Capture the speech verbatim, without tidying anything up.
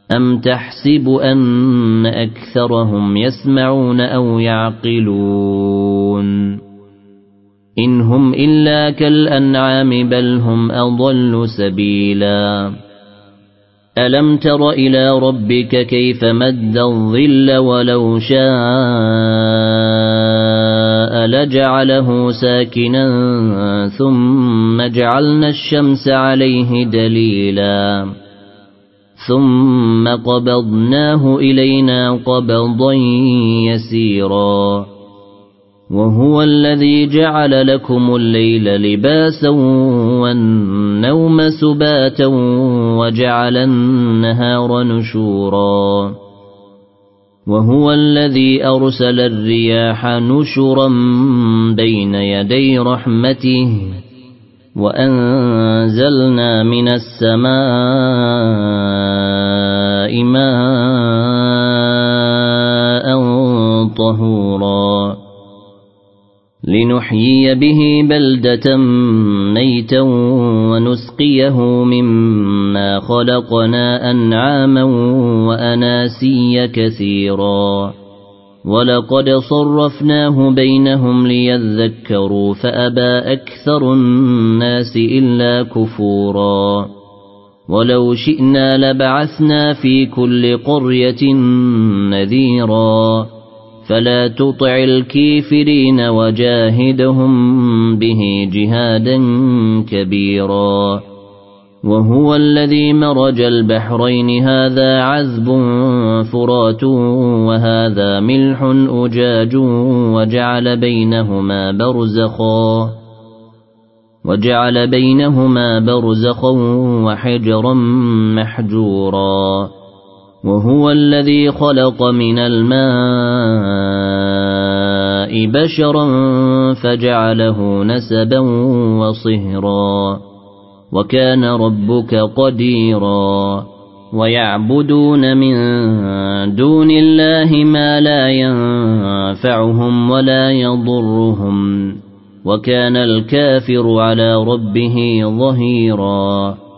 أم تحسب أن أكثرهم يسمعون أو يعقلون إن هم إلا كالأنعام بل هم أضل سبيلا ألم تر إلى ربك كيف مد الظل ولو شاء لجعله ساكنا ثم جعلنا الشمس عليه دليلا ثم قبضناه إلينا قبضا يسيرا وهو الذي جعل لكم الليل لباسا والنوم سباتا وجعل النهار نشورا وهو الذي أرسل الرياح نشرا بين يدي رحمته وأنزلنا من السماء ماء طهورا لنحيي به بلدة ميتا ونسقيه مما خلقنا أنعاما وأناسيا كثيرا ولقد صرفناه بينهم ليذكروا فأبى أكثر الناس إلا كفورا ولو شئنا لبعثنا في كل قرية نذيرا فلا تطع الكافرين وجاهدهم به جهادا كبيرا وهو الذي مرج البحرين هذا عذب فرات وهذا ملح أجاج وجعل بينهما برزخا وجعل بينهما برزخا وحجرا محجورا وهو الذي خلق من الماء بشرا فجعله نسبا وصهرا وكان ربك قديرا ويعبدون من دون الله ما لا ينفعهم ولا يضرهم وكان الكافر على ربه ظهيرا